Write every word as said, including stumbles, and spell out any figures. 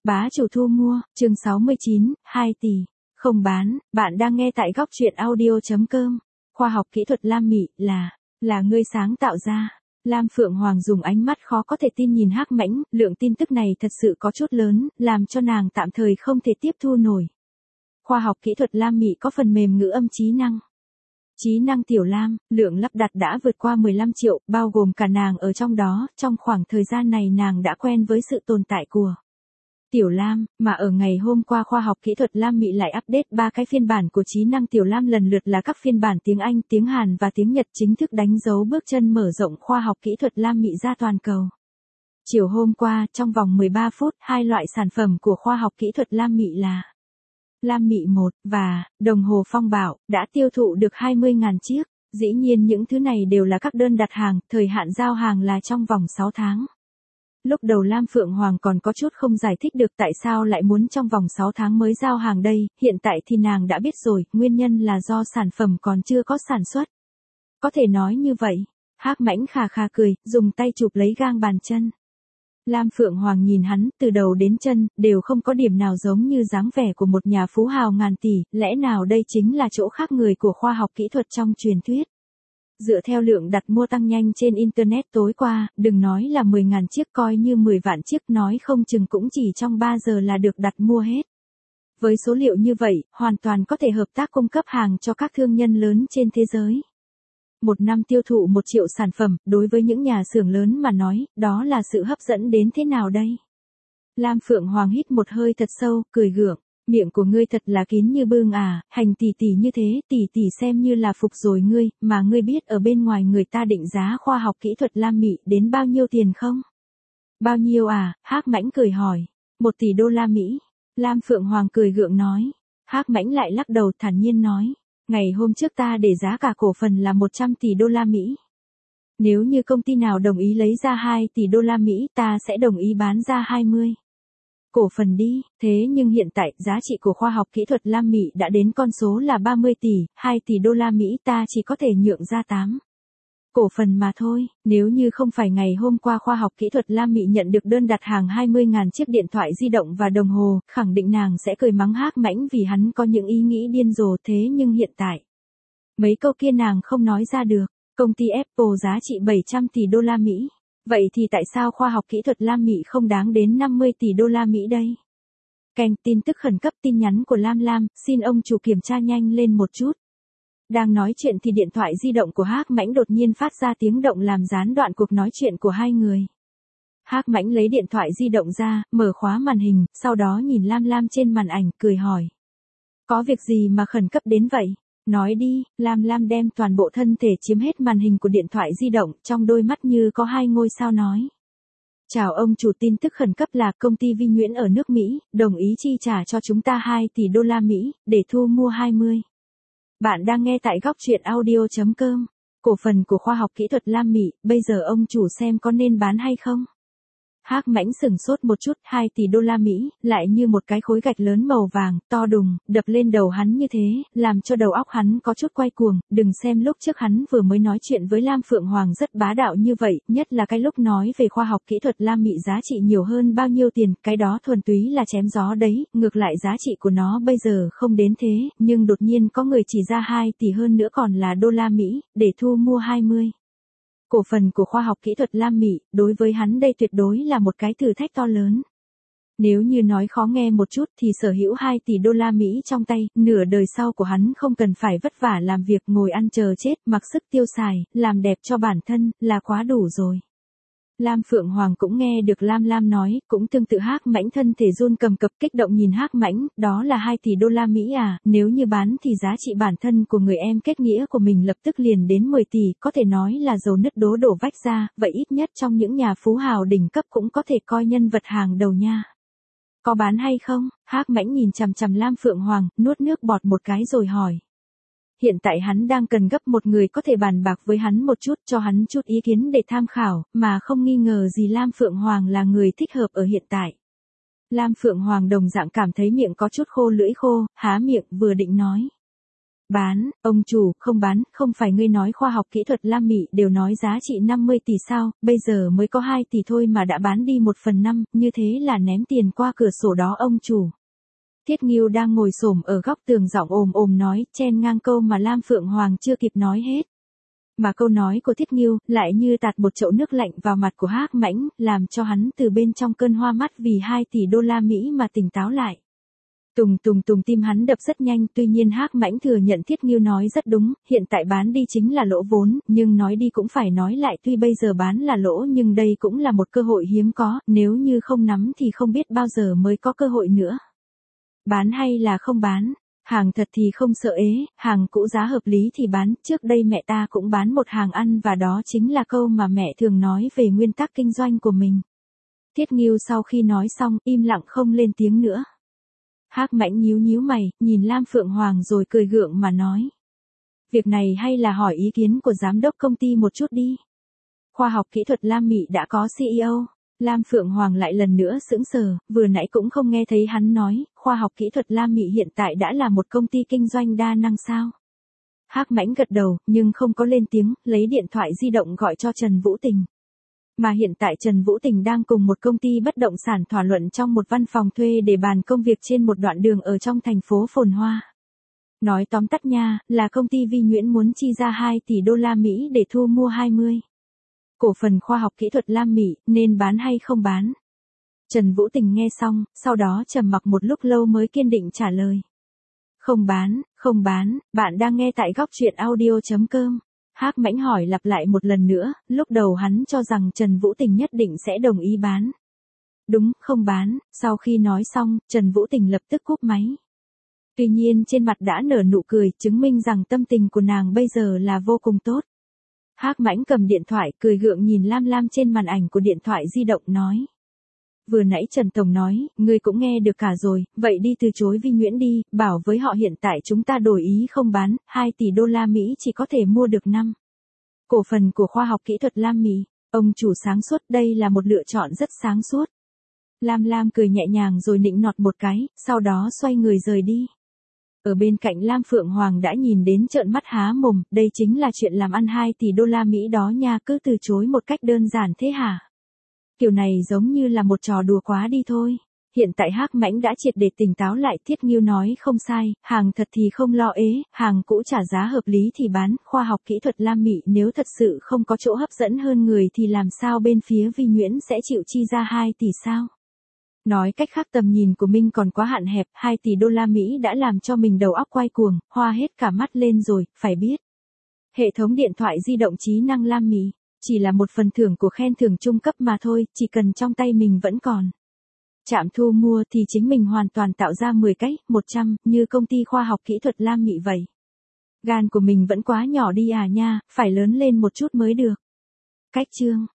Bá chủ thu mua, chương sáu mươi chín, hai tỷ. Không bán, bạn đang nghe tại góc truyện audio.com. Khoa học kỹ thuật Lam Mị là, là ngươi sáng tạo ra. Lam Phượng Hoàng dùng ánh mắt khó có thể tin nhìn Hắc Mãnh, lượng tin tức này thật sự có chút lớn, làm cho nàng tạm thời không thể tiếp thu nổi. Khoa học kỹ thuật Lam Mị có phần mềm ngữ âm trí năng. Trí năng Tiểu Lam, lượng lắp đặt đã vượt qua mười lăm triệu, bao gồm cả nàng ở trong đó, trong khoảng thời gian này nàng đã quen với sự tồn tại của Tiểu Lam, mà ở ngày hôm qua khoa học kỹ thuật Lam Mị lại update ba cái phiên bản của trí năng Tiểu Lam lần lượt là các phiên bản tiếng Anh, tiếng Hàn và tiếng Nhật chính thức đánh dấu bước chân mở rộng khoa học kỹ thuật Lam Mị ra toàn cầu. Chiều hôm qua, trong vòng mười ba phút, hai loại sản phẩm của khoa học kỹ thuật Lam Mị là Lam Mị một và đồng hồ Phong Bảo đã tiêu thụ được hai mươi nghìn chiếc. Dĩ nhiên những thứ này đều là các đơn đặt hàng, thời hạn giao hàng là trong vòng sáu tháng. Lúc đầu Lam Phượng Hoàng còn có chút không giải thích được tại sao lại muốn trong vòng sáu tháng mới giao hàng đây, hiện tại thì nàng đã biết rồi, nguyên nhân là do sản phẩm còn chưa có sản xuất. Có thể nói như vậy. Hắc Mãnh khà khà cười, dùng tay chụp lấy gang bàn chân. Lam Phượng Hoàng nhìn hắn, từ đầu đến chân, đều không có điểm nào giống như dáng vẻ của một nhà phú hào ngàn tỷ, lẽ nào đây chính là chỗ khác người của khoa học kỹ thuật trong truyền thuyết. Dựa theo lượng đặt mua tăng nhanh trên Internet tối qua, đừng nói là mười nghìn chiếc coi như mười vạn chiếc nói không chừng cũng chỉ trong ba giờ là được đặt mua hết. Với số liệu như vậy, hoàn toàn có thể hợp tác cung cấp hàng cho các thương nhân lớn trên thế giới. Một năm tiêu thụ một triệu sản phẩm, đối với những nhà xưởng lớn mà nói, đó là sự hấp dẫn đến thế nào đây? Lam Phượng Hoàng hít một hơi thật sâu, cười gượng. Miệng của ngươi thật là kín như bưng à, hành tỷ tỷ như thế, tỷ tỷ xem như là phục rồi ngươi, mà ngươi biết ở bên ngoài người ta định giá khoa học kỹ thuật Lam Mị đến bao nhiêu tiền không? Bao nhiêu à? Hắc Mãnh cười hỏi. Một tỷ đô la Mỹ. Lam Phượng Hoàng cười gượng nói. Hắc Mãnh lại lắc đầu thản nhiên nói. Ngày hôm trước ta để giá cả cổ phần là một trăm tỷ đô la Mỹ. Nếu như công ty nào đồng ý lấy ra hai tỷ đô la Mỹ ta sẽ đồng ý bán ra hai mươi. Cổ phần đi, thế nhưng hiện tại giá trị của khoa học kỹ thuật Lam Mị đã đến con số là ba mươi tỷ, hai tỷ đô la Mỹ ta chỉ có thể nhượng ra tám. Cổ phần mà thôi, nếu như không phải ngày hôm qua khoa học kỹ thuật Lam Mị nhận được đơn đặt hàng hai mươi nghìn chiếc điện thoại di động và đồng hồ, khẳng định nàng sẽ cười mắng Hắc Mãnh vì hắn có những ý nghĩ điên rồ thế nhưng hiện tại. Mấy câu kia nàng không nói ra được, công ty Apple giá trị bảy trăm tỷ đô la Mỹ. Vậy thì tại sao khoa học kỹ thuật Lam Mị không đáng đến năm mươi tỷ đô la Mỹ đây? Kèm tin tức khẩn cấp tin nhắn của Lam Lam, xin ông chủ kiểm tra nhanh lên một chút. Đang nói chuyện thì điện thoại di động của Hắc Mãnh đột nhiên phát ra tiếng động làm gián đoạn cuộc nói chuyện của hai người. Hắc Mãnh lấy điện thoại di động ra, mở khóa màn hình, sau đó nhìn Lam Lam trên màn ảnh, cười hỏi. Có việc gì mà khẩn cấp đến vậy? Nói đi, Lam Lam đem toàn bộ thân thể chiếm hết màn hình của điện thoại di động, trong đôi mắt như có hai ngôi sao nói. Chào ông chủ, tin tức khẩn cấp là công ty Vi Nguyễn ở nước Mỹ, đồng ý chi trả cho chúng ta hai tỷ đô la Mỹ, để thu mua hai mươi. Bạn đang nghe tại góc truyện audio.com. Cổ phần của khoa học kỹ thuật Lam Mị, bây giờ ông chủ xem có nên bán hay không? Hắc Mãnh sừng sốt một chút, hai tỷ đô la Mỹ, lại như một cái khối gạch lớn màu vàng, to đùng, đập lên đầu hắn như thế, làm cho đầu óc hắn có chút quay cuồng, đừng xem lúc trước hắn vừa mới nói chuyện với Lam Phượng Hoàng rất bá đạo như vậy, nhất là cái lúc nói về khoa học kỹ thuật Lam Mị giá trị nhiều hơn bao nhiêu tiền, cái đó thuần túy là chém gió đấy, ngược lại giá trị của nó bây giờ không đến thế, nhưng đột nhiên có người chỉ ra hai tỷ hơn nữa còn là đô la Mỹ, để thu mua hai mươi. Cổ phần của khoa học kỹ thuật Lam Mị, đối với hắn đây tuyệt đối là một cái thử thách to lớn. Nếu như nói khó nghe một chút thì sở hữu hai tỷ đô la Mỹ trong tay, nửa đời sau của hắn không cần phải vất vả làm việc ngồi ăn chờ chết, mặc sức tiêu xài, làm đẹp cho bản thân, là quá đủ rồi. Lam Phượng Hoàng cũng nghe được Lam Lam nói, cũng tương tự Hắc Mãnh thân thể run cầm cập kích động nhìn Hắc Mãnh, đó là hai tỷ đô la Mỹ à, nếu như bán thì giá trị bản thân của người em kết nghĩa của mình lập tức liền đến mười tỷ, có thể nói là dầu nứt đố đổ vách ra, vậy ít nhất trong những nhà phú hào đỉnh cấp cũng có thể coi nhân vật hàng đầu nha. Có bán hay không? Hắc Mãnh nhìn chằm chằm Lam Phượng Hoàng, nuốt nước bọt một cái rồi hỏi. Hiện tại hắn đang cần gấp một người có thể bàn bạc với hắn một chút, cho hắn chút ý kiến để tham khảo, mà không nghi ngờ gì Lam Phượng Hoàng là người thích hợp ở hiện tại. Lam Phượng Hoàng đồng dạng cảm thấy miệng có chút khô lưỡi khô, há miệng vừa định nói. Bán, ông chủ, không bán, không phải ngươi nói khoa học kỹ thuật Lam Mị đều nói giá trị năm mươi tỷ sao, bây giờ mới có hai tỷ thôi mà đã bán đi một phần năm, như thế là ném tiền qua cửa sổ đó ông chủ. Thiết Ngưu đang ngồi xổm ở góc tường giọng ồm ồm nói, chen ngang câu mà Lam Phượng Hoàng chưa kịp nói hết. Mà câu nói của Thiết Ngưu lại như tạt một chậu nước lạnh vào mặt của Hắc Mãnh, làm cho hắn từ bên trong cơn hoa mắt vì hai tỷ đô la Mỹ mà tỉnh táo lại. Tùng tùng tùng tim hắn đập rất nhanh, tuy nhiên Hắc Mãnh thừa nhận Thiết Ngưu nói rất đúng, hiện tại bán đi chính là lỗ vốn, nhưng nói đi cũng phải nói lại, tuy bây giờ bán là lỗ nhưng đây cũng là một cơ hội hiếm có, nếu như không nắm thì không biết bao giờ mới có cơ hội nữa. Bán hay là không bán? Hàng thật thì không sợ ế, hàng cũ giá hợp lý thì bán, trước đây mẹ ta cũng bán một hàng ăn và đó chính là câu mà mẹ thường nói về nguyên tắc kinh doanh của mình. Thiết Ngưu sau khi nói xong, im lặng không lên tiếng nữa. Hắc Mãnh nhíu nhíu mày, nhìn Lam Phượng Hoàng rồi cười gượng mà nói. Việc này hay là hỏi ý kiến của giám đốc công ty một chút đi. Khoa học kỹ thuật Lam Mị đã có xê e ô. Lam Phượng Hoàng lại lần nữa sững sờ, vừa nãy cũng không nghe thấy hắn nói, khoa học kỹ thuật Lam Mị hiện tại đã là một công ty kinh doanh đa năng sao. Hắc Mãnh gật đầu, nhưng không có lên tiếng, lấy điện thoại di động gọi cho Trần Vũ Tình. Mà hiện tại Trần Vũ Tình đang cùng một công ty bất động sản thỏa luận trong một văn phòng thuê để bàn công việc trên một đoạn đường ở trong thành phố phồn hoa. Nói tóm tắt nha, là công ty Vi Nhuyễn muốn chi ra hai tỷ đô la Mỹ để thu mua hai mươi cổ phần khoa học kỹ thuật Lam Mị, nên bán hay không bán? Trần Vũ Tình nghe xong, sau đó trầm mặc một lúc lâu mới kiên định trả lời. Không bán, không bán, bạn đang nghe tại góc truyện audio chấm com. Hắc Mãnh hỏi lặp lại một lần nữa, lúc đầu hắn cho rằng Trần Vũ Tình nhất định sẽ đồng ý bán. Đúng, không bán, sau khi nói xong, Trần Vũ Tình lập tức cúp máy. Tuy nhiên trên mặt đã nở nụ cười, chứng minh rằng tâm tình của nàng bây giờ là vô cùng tốt. Hắc Mãnh cầm điện thoại, cười gượng nhìn Lam Lam trên màn ảnh của điện thoại di động nói. Vừa nãy Trần Tổng nói, ngươi cũng nghe được cả rồi, vậy đi từ chối Vi Nhuyễn đi, bảo với họ hiện tại chúng ta đổi ý không bán, hai tỷ đô la Mỹ chỉ có thể mua được năm cổ phần của khoa học kỹ thuật Lam Mị. Ông chủ sáng suốt, đây là một lựa chọn rất sáng suốt. Lam Lam cười nhẹ nhàng rồi nịnh nọt một cái, sau đó xoay người rời đi. Ở bên cạnh Lam Phượng Hoàng đã nhìn đến trợn mắt há mồm, đây chính là chuyện làm ăn hai tỷ đô la Mỹ đó nha, cứ từ chối một cách đơn giản thế hả? Kiểu này giống như là một trò đùa quá đi thôi. Hiện tại Hắc Mãnh đã triệt để tỉnh táo lại, Thiết Ngưu nói không sai, hàng thật thì không lo ế, hàng cũ trả giá hợp lý thì bán, khoa học kỹ thuật Lam Mị nếu thật sự không có chỗ hấp dẫn hơn người thì làm sao bên phía Vi Nhuyễn sẽ chịu chi ra hai tỷ sao? Nói cách khác tầm nhìn của mình còn quá hạn hẹp, hai tỷ đô la Mỹ đã làm cho mình đầu óc quay cuồng, hoa hết cả mắt lên rồi, phải biết. Hệ thống điện thoại di động trí năng Lam Mị chỉ là một phần thưởng của khen thưởng trung cấp mà thôi, chỉ cần trong tay mình vẫn còn trạm thu mua thì chính mình hoàn toàn tạo ra mười cái, một trăm, như công ty khoa học kỹ thuật Lam Mị vậy. Gan của mình vẫn quá nhỏ đi à nha, phải lớn lên một chút mới được. Cách chương